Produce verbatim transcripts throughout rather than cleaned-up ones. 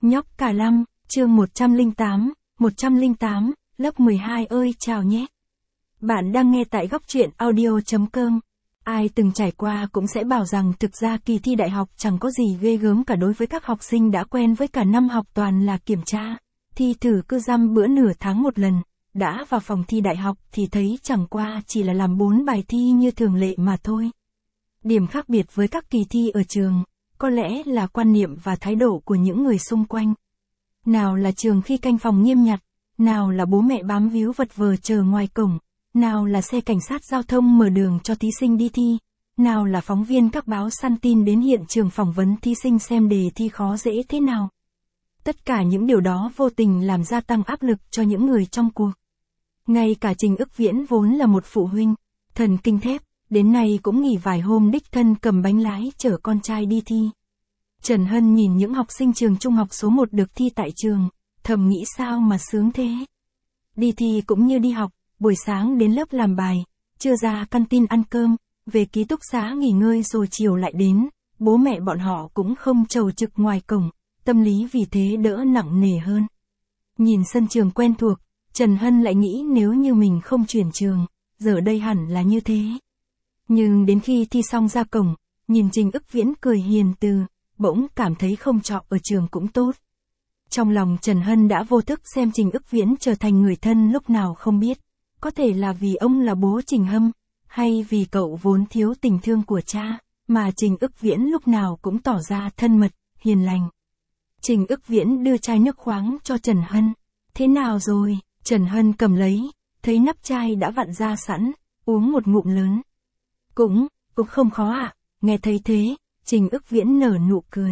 Nhóc cả lăm, chương một trăm lẻ tám, một trăm lẻ tám, lớp mười hai ơi chào nhé. Bạn đang nghe tại góc truyện audio chấm com. Ai từng trải qua cũng sẽ bảo rằng thực ra kỳ thi đại học chẳng có gì ghê gớm cả đối với các học sinh đã quen với cả năm học toàn là kiểm tra, thi thử cứ dăm bữa nửa tháng một lần. Đã vào phòng thi đại học thì thấy chẳng qua chỉ là làm bốn bài thi như thường lệ mà thôi. Điểm khác biệt với các kỳ thi ở trường, có lẽ là quan niệm và thái độ của những người xung quanh. Nào là trường khi canh phòng nghiêm ngặt, nào là bố mẹ bám víu vật vờ chờ ngoài cổng, nào là xe cảnh sát giao thông mở đường cho thí sinh đi thi, nào là phóng viên các báo săn tin đến hiện trường phỏng vấn thí sinh xem đề thi khó dễ thế nào. Tất cả những điều đó vô tình làm gia tăng áp lực cho những người trong cuộc. Ngay cả Trình Ức Viễn vốn là một phụ huynh, thần kinh thép, đến nay cũng nghỉ vài hôm đích thân cầm bánh lái chở con trai đi thi. Trần Hân nhìn những học sinh trường trung học số một được thi tại trường, thầm nghĩ sao mà sướng thế. Đi thi cũng như đi học, buổi sáng đến lớp làm bài, trưa ra căn tin ăn cơm, về ký túc xá nghỉ ngơi rồi chiều lại đến, bố mẹ bọn họ cũng không chầu trực ngoài cổng, tâm lý vì thế đỡ nặng nề hơn. Nhìn sân trường quen thuộc, Trần Hân lại nghĩ nếu như mình không chuyển trường, giờ đây hẳn là như thế. Nhưng đến khi thi xong ra cổng, nhìn Trình Ức Viễn cười hiền từ, bỗng cảm thấy không trọ ở trường cũng tốt. Trong lòng Trần Hân đã vô thức xem Trình Ức Viễn trở thành người thân lúc nào không biết. Có thể là vì ông là bố Trình Hâm, hay vì cậu vốn thiếu tình thương của cha, mà Trình Ức Viễn lúc nào cũng tỏ ra thân mật, hiền lành. Trình Ức Viễn đưa chai nước khoáng cho Trần Hân. Thế nào rồi? Trần Hân cầm lấy, thấy nắp chai đã vặn ra sẵn, uống một ngụm lớn. Cũng, cũng không khó ạ, à? Nghe thấy thế, Trình Ức Viễn nở nụ cười.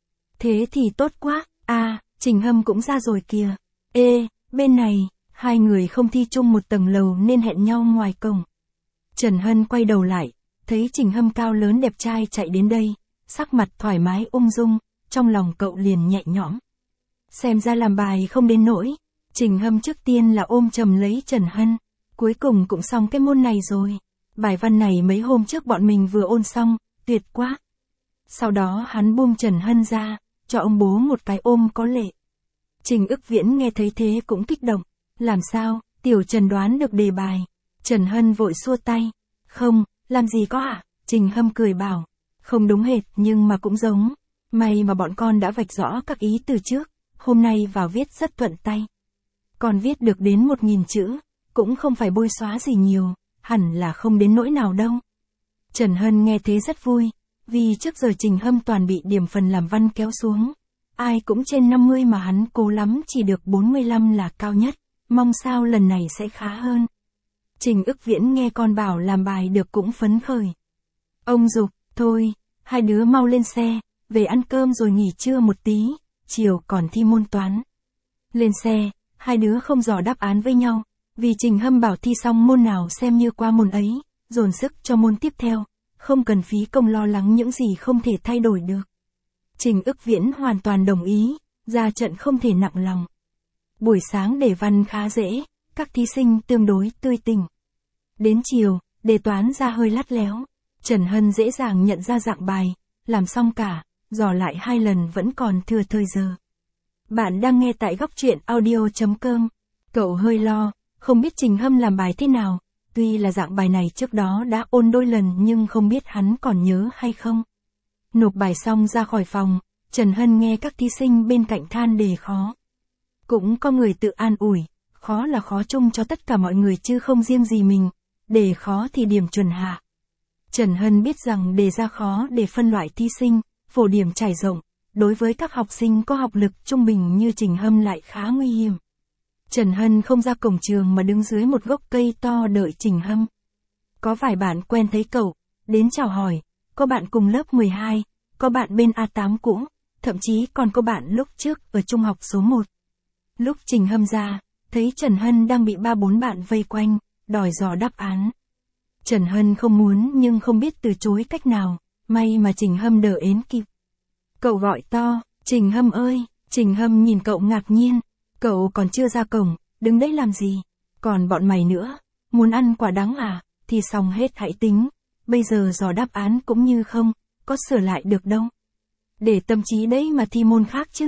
Thế thì tốt quá, à, Trình Hâm cũng ra rồi kìa. Ê, bên này, hai người không thi chung một tầng lầu nên hẹn nhau ngoài cổng. Trần Hân quay đầu lại, thấy Trình Hâm cao lớn đẹp trai chạy đến đây, sắc mặt thoải mái ung dung, trong lòng cậu liền nhẹ nhõm. Xem ra làm bài không đến nỗi. Trình Hâm trước tiên là ôm chầm lấy Trần Hân, cuối cùng cũng xong cái môn này rồi. Bài văn này mấy hôm trước bọn mình vừa ôn xong, tuyệt quá. Sau đó hắn buông Trần Hân ra, cho ông bố một cái ôm có lệ. Trình Ức Viễn nghe thấy thế cũng kích động. Làm sao, tiểu Trần đoán được đề bài. Trần Hân vội xua tay. Không, làm gì có ạ? À? Trình Hâm cười bảo. Không đúng hệt nhưng mà cũng giống. May mà bọn con đã vạch rõ các ý từ trước, hôm nay vào viết rất thuận tay. Còn viết được đến một nghìn chữ, cũng không phải bôi xóa gì nhiều, hẳn là không đến nỗi nào đâu. Trần Hân nghe thế rất vui, vì trước giờ Trình Hâm toàn bị điểm phần làm văn kéo xuống. Ai cũng trên năm mươi mà hắn cố lắm chỉ được bốn mươi lăm là cao nhất, mong sao lần này sẽ khá hơn. Trình Ức Viễn nghe con bảo làm bài được cũng phấn khởi. Ông giục, thôi, hai đứa mau lên xe, về ăn cơm rồi nghỉ trưa một tí, chiều còn thi môn toán. Lên xe, hai đứa không dò đáp án với nhau, vì Trình Hâm bảo thi xong môn nào xem như qua môn ấy, dồn sức cho môn tiếp theo, không cần phí công lo lắng những gì không thể thay đổi được. Trình Ức Viễn hoàn toàn đồng ý, ra trận không thể nặng lòng. Buổi sáng đề văn khá dễ, các thí sinh tương đối tươi tỉnh. Đến chiều, đề toán ra hơi lắt léo, Trần Hân dễ dàng nhận ra dạng bài, làm xong cả, dò lại hai lần vẫn còn thừa thời giờ. Bạn đang nghe tại góc truyện audio chấm com. Cậu hơi lo, không biết Trình Hâm làm bài thế nào, tuy là dạng bài này trước đó đã ôn đôi lần nhưng không biết hắn còn nhớ hay không. Nộp bài xong ra khỏi phòng, Trần Hân nghe các thí sinh bên cạnh than đề khó. Cũng có người tự an ủi, khó là khó chung cho tất cả mọi người chứ không riêng gì mình, đề khó thì điểm chuẩn hạ. Trần Hân biết rằng đề ra khó để phân loại thí sinh, phổ điểm trải rộng, đối với các học sinh có học lực trung bình như Trình Hâm lại khá nguy hiểm. Trần Hân không ra cổng trường mà đứng dưới một gốc cây to đợi Trình Hâm. Có vài bạn quen thấy cậu, đến chào hỏi, có bạn cùng lớp mười hai, có bạn bên A tám cũ, thậm chí còn có bạn lúc trước ở trung học số một. Lúc Trình Hâm ra, thấy Trần Hân đang bị ba bốn bạn vây quanh, đòi dò đáp án. Trần Hân không muốn nhưng không biết từ chối cách nào, may mà Trình Hâm đỡ ến kịp. Cậu gọi to, Trình Hâm ơi, Trình Hâm nhìn cậu ngạc nhiên, cậu còn chưa ra cổng, đứng đấy làm gì, còn bọn mày nữa, muốn ăn quả đắng à, thì xong hết hãy tính, bây giờ dò đáp án cũng như không, có sửa lại được đâu. Để tâm trí đấy mà thi môn khác chứ.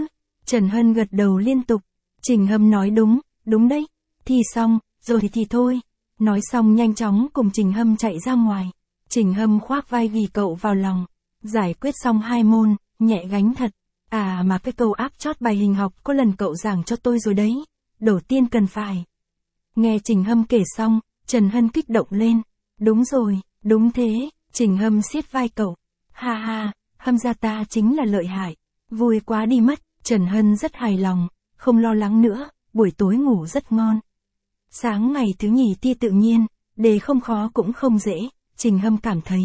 Trần Hân gật đầu liên tục. Trình Hâm nói đúng, đúng đấy. Thi xong, rồi thì thì thôi. Nói xong nhanh chóng cùng Trình Hâm chạy ra ngoài. Trình Hâm khoác vai ghi cậu vào lòng. Giải quyết xong hai môn, nhẹ gánh thật. À mà cái câu áp chót bài hình học có lần cậu giảng cho tôi rồi đấy. Đầu tiên cần phải. Nghe Trình Hâm kể xong, Trần Hân kích động lên. Đúng rồi, đúng thế. Trình Hâm siết vai cậu. Ha ha, Hâm gia ta chính là lợi hại. Vui quá đi mất. Trần Hân rất hài lòng, không lo lắng nữa, buổi tối ngủ rất ngon. Sáng ngày thứ nhì thi tự nhiên, đề không khó cũng không dễ, Trình Hâm cảm thấy.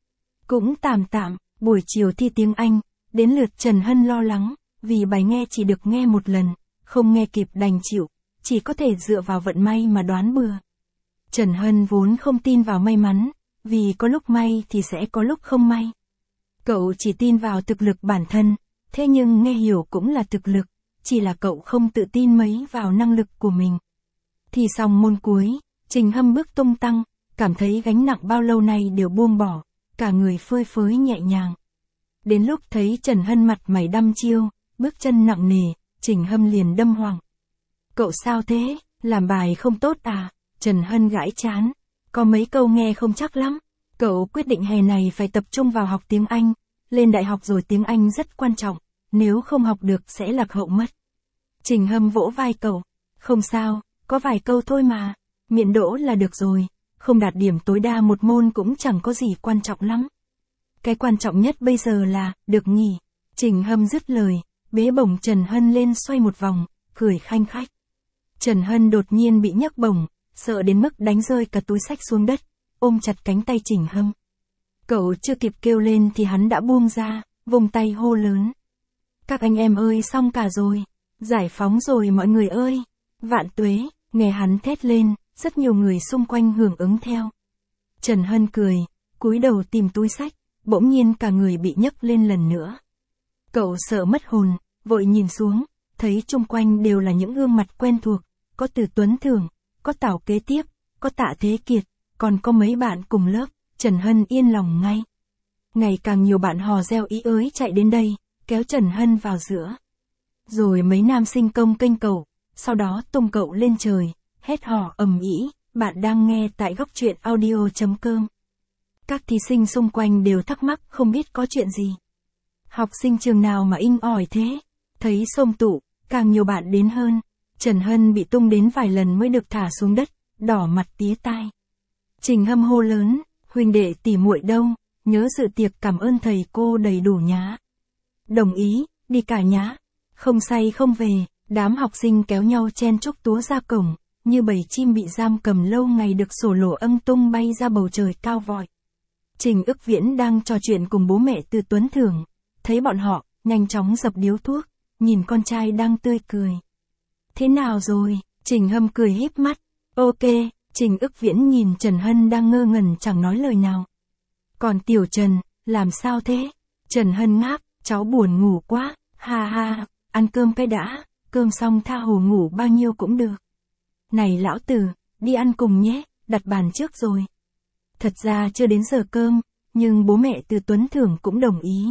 Cũng tạm tạm, buổi chiều thi tiếng Anh, đến lượt Trần Hân lo lắng, vì bài nghe chỉ được nghe một lần, không nghe kịp đành chịu, chỉ có thể dựa vào vận may mà đoán bừa. Trần Hân vốn không tin vào may mắn, vì có lúc may thì sẽ có lúc không may. Cậu chỉ tin vào thực lực bản thân, thế nhưng nghe hiểu cũng là thực lực, chỉ là cậu không tự tin mấy vào năng lực của mình. Thì xong môn cuối, Trình Hâm bước tung tăng, cảm thấy gánh nặng bao lâu nay đều buông bỏ, cả người phơi phới nhẹ nhàng. Đến lúc thấy Trần Hân mặt mày đăm chiêu, bước chân nặng nề, Trình Hâm liền đâm hoàng. Cậu sao thế, làm bài không tốt à? Trần Hân gãi chán, có mấy câu nghe không chắc lắm. Cậu quyết định hè này phải tập trung vào học tiếng Anh, lên đại học rồi tiếng Anh rất quan trọng, nếu không học được sẽ lạc hậu mất. Trình Hâm vỗ vai cậu, không sao, có vài câu thôi mà, miễn đỗ là được rồi, không đạt điểm tối đa một môn cũng chẳng có gì quan trọng lắm. Cái quan trọng nhất bây giờ là, được nghỉ. Trình Hâm dứt lời, bế bổng Trần Hân lên xoay một vòng, cười khanh khách. Trần Hân đột nhiên bị nhấc bổng, sợ đến mức đánh rơi cả túi xách xuống đất, ôm chặt cánh tay Trình Hâm. Cậu chưa kịp kêu lên thì hắn đã buông ra, vùng tay hô lớn. Các anh em ơi, xong cả rồi, giải phóng rồi mọi người ơi, vạn tuế. Nghe hắn thét lên, rất nhiều người xung quanh hưởng ứng theo. Trần Hân cười, cúi đầu tìm túi xách, bỗng nhiên cả người bị nhấc lên lần nữa. Cậu sợ mất hồn, vội nhìn xuống, thấy chung quanh đều là những gương mặt quen thuộc, có Từ Tuấn Thưởng, có Tào Kế Tiếp, có Tạ Thế Kiệt, còn có mấy bạn cùng lớp, Trần Hân yên lòng ngay. Ngày càng nhiều bạn hò reo ý ới chạy đến đây, kéo Trần Hân vào giữa. Rồi mấy nam sinh công kênh cậu, sau đó tung cậu lên trời, hét hò ầm ĩ. Bạn đang nghe tại góc truyện audio chấm com. Các thí sinh xung quanh đều thắc mắc không biết có chuyện gì. Học sinh trường nào mà inh ỏi thế? Thấy xôm tụ, càng nhiều bạn đến hơn. Trần Hân bị tung đến vài lần mới được thả xuống đất, đỏ mặt tía tai. Trình Hâm hô lớn, huynh đệ tỉ muội đâu, nhớ dự tiệc cảm ơn thầy cô đầy đủ nhá. Đồng ý, đi cả nhá. Không say không về, đám học sinh kéo nhau chen chúc túa ra cổng, như bầy chim bị giam cầm lâu ngày được sổ lổ âng tung bay ra bầu trời cao vọi. Trình Ức Viễn đang trò chuyện cùng bố mẹ Từ Tuấn Thưởng, thấy bọn họ, nhanh chóng dập điếu thuốc, nhìn con trai đang tươi cười. Thế nào rồi? Trình Hâm cười híp mắt. Ok. Trình Ức Viễn nhìn Trần Hân đang ngơ ngẩn chẳng nói lời nào. Còn Tiểu Trần, làm sao thế? Trần Hân ngáp, cháu buồn ngủ quá, ha ha, ăn cơm cái đã, cơm xong tha hồ ngủ bao nhiêu cũng được. Này lão tử, đi ăn cùng nhé, đặt bàn trước rồi. Thật ra chưa đến giờ cơm, nhưng bố mẹ Từ Tuấn Thưởng cũng đồng ý.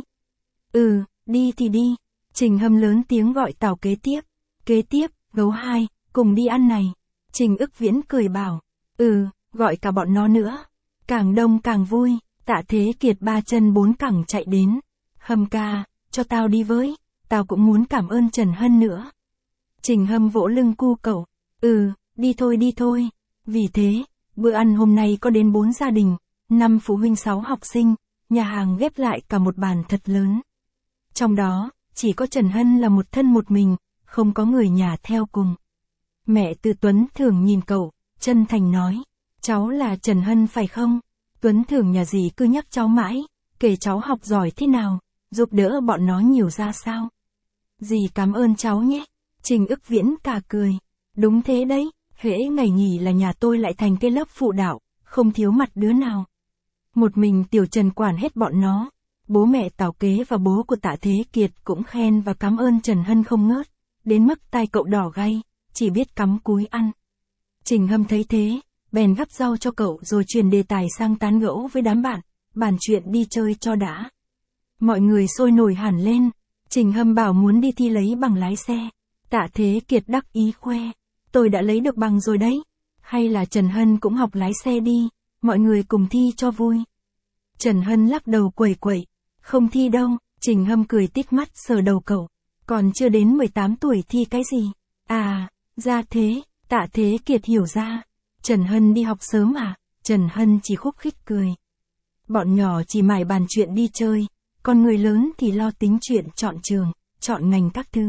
Ừ, đi thì đi. Trình Hâm lớn tiếng gọi Tào Kế Tiếp. Kế Tiếp, Gấu Hai, cùng đi ăn này. Trình Ức Viễn cười bảo. Ừ, gọi cả bọn nó nữa. Càng đông càng vui. Tạ Thế Kiệt ba chân bốn cẳng chạy đến. Hâm ca, cho tao đi với. Tao cũng muốn cảm ơn Trần Hân nữa. Trình Hâm vỗ lưng cu cậu. Ừ, đi thôi đi thôi. Vì thế, bữa ăn hôm nay có đến bốn gia đình, năm phụ huynh sáu học sinh, nhà hàng ghép lại cả một bàn thật lớn. Trong đó, chỉ có Trần Hân là một thân một mình, không có người nhà theo cùng. Mẹ Từ Tuấn Thưởng nhìn cậu, chân thành nói, cháu là Trần Hân phải không? Tuấn Thưởng nhà gì cứ nhắc cháu mãi, kể cháu học giỏi thế nào, giúp đỡ bọn nó nhiều ra sao. Dì cảm ơn cháu nhé. Trình Ức Viễn cả cười. Đúng thế đấy, hễ ngày nghỉ là nhà tôi lại thành cái lớp phụ đạo, không thiếu mặt đứa nào. Một mình Tiểu Trần quản hết bọn nó. Bố mẹ Tào Kế và bố của Tạ Thế Kiệt cũng khen và cảm ơn Trần Hân không ngớt, đến mức tai cậu đỏ gay, chỉ biết cắm cúi ăn. Trình Hâm thấy thế, bèn gắp rau cho cậu rồi chuyển đề tài sang tán gẫu với đám bạn, bàn chuyện đi chơi cho đã. Mọi người sôi nổi hẳn lên. Trình Hâm bảo muốn đi thi lấy bằng lái xe. Tạ Thế Kiệt đắc ý khoe. Tôi đã lấy được bằng rồi đấy. Hay là Trần Hân cũng học lái xe đi, mọi người cùng thi cho vui. Trần Hân lắc đầu quẩy quẩy. Không thi đâu, Trình Hâm cười tít mắt sờ đầu cậu. Còn chưa đến mười tám tuổi thi cái gì? À, ra thế, Tạ Thế Kiệt hiểu ra. Trần Hân đi học sớm à? Trần Hân chỉ khúc khích cười. Bọn nhỏ chỉ mải bàn chuyện đi chơi, còn người lớn thì lo tính chuyện chọn trường, chọn ngành các thứ.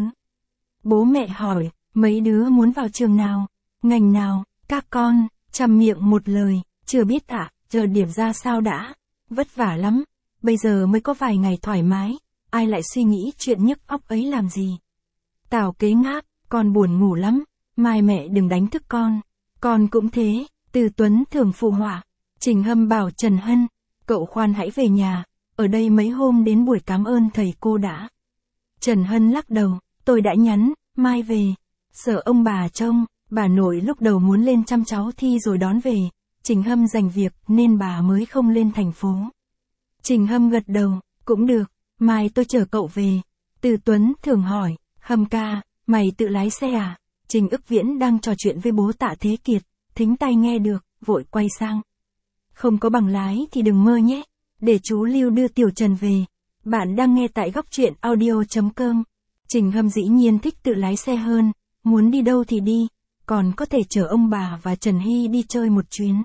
Bố mẹ hỏi, mấy đứa muốn vào trường nào, ngành nào, các con, chằm miệng một lời, chưa biết ạ, à, chờ điểm ra sao đã, vất vả lắm, bây giờ mới có vài ngày thoải mái, ai lại suy nghĩ chuyện nhức óc ấy làm gì. Tào Kế ngáp, con buồn ngủ lắm, mai mẹ đừng đánh thức con, con cũng thế, Từ Tuấn thường phụ họa. Trình Hâm bảo Trần Hân, cậu khoan hãy về nhà, ở đây mấy hôm đến buổi cảm ơn thầy cô đã. Trần Hân lắc đầu, tôi đã nhắn, mai về, sợ ông bà trông, bà nội lúc đầu muốn lên chăm cháu thi rồi đón về, Trình Hâm giành việc nên bà mới không lên thành phố. Trình Hâm gật đầu, cũng được, mai tôi chở cậu về. Từ Tuấn thường hỏi, Hâm ca, mày tự lái xe à? Trình Ức Viễn đang trò chuyện với bố Tạ Thế Kiệt, thính tai nghe được, vội quay sang. Không có bằng lái thì đừng mơ nhé, để chú Lưu đưa Tiểu Trần về. Bạn đang nghe tại góc truyện audio chấm com. Trình Hâm dĩ nhiên thích tự lái xe hơn, muốn đi đâu thì đi, còn có thể chở ông bà và Trần Hy đi chơi một chuyến.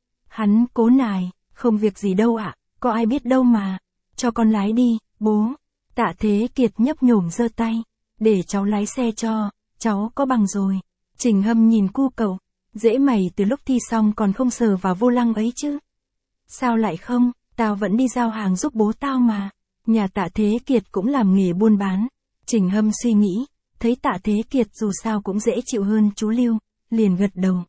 Hắn cố nài, không việc gì đâu ạ, có ai biết đâu mà, cho con lái đi, bố. Tạ Thế Kiệt nhấp nhổm giơ tay, để cháu lái xe cho, cháu có bằng rồi. Trình Hâm nhìn cu cậu, dễ mày từ lúc thi xong còn không sờ vào vô lăng ấy chứ. Sao lại không, tao vẫn đi giao hàng giúp bố tao mà. Nhà Tạ Thế Kiệt cũng làm nghề buôn bán. Trình Hâm suy nghĩ, thấy Tạ Thế Kiệt dù sao cũng dễ chịu hơn chú Lưu, liền gật đầu.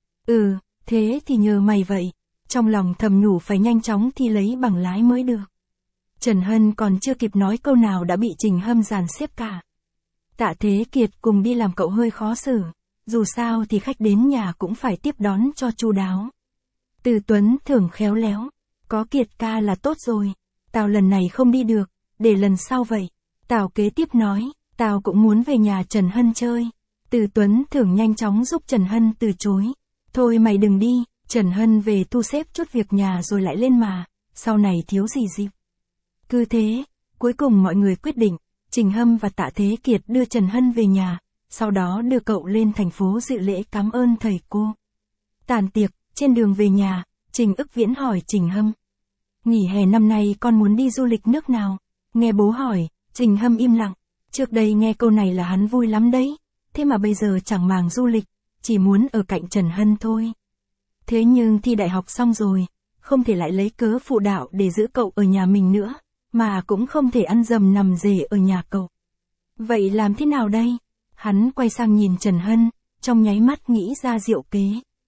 Ừ, thế thì nhờ mày vậy. Trong lòng thầm nhủ phải nhanh chóng thi lấy bằng lái mới được. Trần Hân còn chưa kịp nói câu nào đã bị Trình Hâm dàn xếp cả. Tạ Thế Kiệt cùng đi làm cậu hơi khó xử, dù sao thì khách đến nhà cũng phải tiếp đón cho chu đáo. Từ Tuấn thường khéo léo, có Kiệt ca là tốt rồi, tao lần này không đi được, để lần sau vậy. Tào kế tiếp nói, tao cũng muốn về nhà Trần Hân chơi. Từ Tuấn thường nhanh chóng giúp Trần Hân từ chối. Thôi mày đừng đi, Trần Hân về thu xếp chút việc nhà rồi lại lên mà, sau này thiếu gì dịp. Cứ thế, cuối cùng mọi người quyết định, Trình Hâm và Tạ Thế Kiệt đưa Trần Hân về nhà, sau đó đưa cậu lên thành phố dự lễ cảm ơn thầy cô. Tàn tiệc, trên đường về nhà, Trình Ức Viễn hỏi Trình Hâm. Nghỉ hè năm nay con muốn đi du lịch nước nào? Nghe bố hỏi, Trình Hâm im lặng. Trước đây nghe câu này là hắn vui lắm đấy, thế mà bây giờ chẳng màng du lịch, chỉ muốn ở cạnh Trần Hân thôi. Thế nhưng thi đại học xong rồi, không thể lại lấy cớ phụ đạo để giữ cậu ở nhà mình nữa, mà cũng không thể ăn dầm nằm rể ở nhà cậu. Vậy làm thế nào đây? Hắn quay sang nhìn Trần Hân, trong nháy mắt nghĩ ra diệu kế.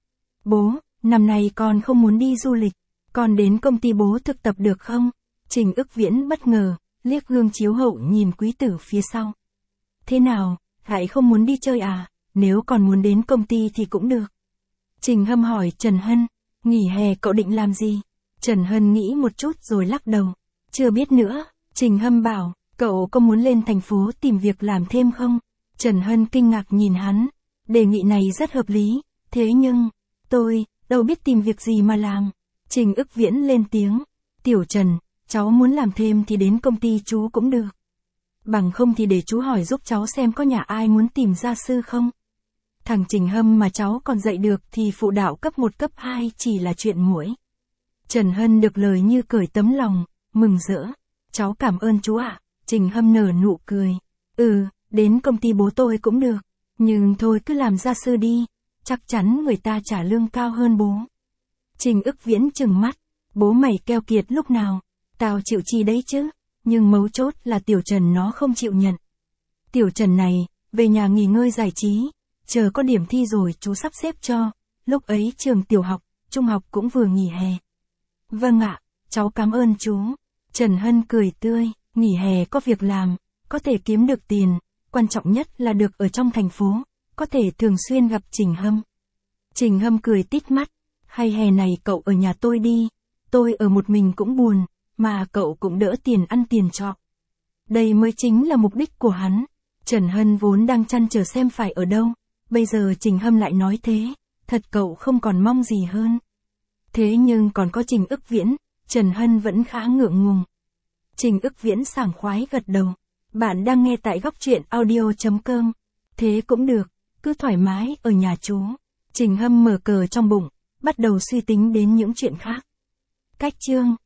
Bố, năm nay con không muốn đi du lịch, con đến công ty bố thực tập được không? Trình Ức Viễn bất ngờ, liếc gương chiếu hậu nhìn quý tử phía sau. Thế nào, lại không muốn đi chơi à? Nếu còn muốn đến công ty thì cũng được. Trình Hâm hỏi Trần Hân, nghỉ hè cậu định làm gì? Trần Hân nghĩ một chút rồi lắc đầu. Chưa biết nữa, Trình Hâm bảo, cậu có muốn lên thành phố tìm việc làm thêm không? Trần Hân kinh ngạc nhìn hắn, đề nghị này rất hợp lý, thế nhưng, tôi, đâu biết tìm việc gì mà làm. Trình Ức Viễn lên tiếng, Tiểu Trần, cháu muốn làm thêm thì đến công ty chú cũng được. Bằng không thì để chú hỏi giúp cháu xem có nhà ai muốn tìm gia sư không? Thằng Trình Hâm mà cháu còn dạy được thì phụ đạo cấp một cấp hai chỉ là chuyện muỗi. Trần Hân được lời như cởi tấm lòng, mừng rỡ. Cháu cảm ơn chú ạ. Trình Hâm nở nụ cười. Ừ, đến công ty bố tôi cũng được. Nhưng thôi cứ làm gia sư đi. Chắc chắn người ta trả lương cao hơn bố. Trình Ức Viễn trừng mắt. Bố mày keo kiệt lúc nào? Tao chịu chi đấy chứ. Nhưng mấu chốt là Tiểu Trần nó không chịu nhận. Tiểu Trần này, về nhà nghỉ ngơi giải trí. Chờ có điểm thi rồi chú sắp xếp cho. Lúc ấy trường tiểu học, trung học cũng vừa nghỉ hè. Vâng ạ, cháu cảm ơn chú. Trần Hân cười tươi, nghỉ hè có việc làm, có thể kiếm được tiền, quan trọng nhất là được ở trong thành phố, có thể thường xuyên gặp Trình Hâm. Trình Hâm cười tít mắt, hay hè này cậu ở nhà tôi đi, tôi ở một mình cũng buồn, mà cậu cũng đỡ tiền ăn tiền trọ. Đây mới chính là mục đích của hắn. Trần Hân vốn đang trăn trở xem phải ở đâu, bây giờ Trình Hâm lại nói thế, thật cậu không còn mong gì hơn. Thế nhưng còn có Trình Ức Viễn, Trần Hân vẫn khá ngượng ngùng. Trình Ức Viễn sảng khoái gật đầu. Bạn đang nghe tại góc truyện audio.com. Thế cũng được, cứ thoải mái ở nhà chú. Trình Hâm mở cờ trong bụng, bắt đầu suy tính đến những chuyện khác. Cách chương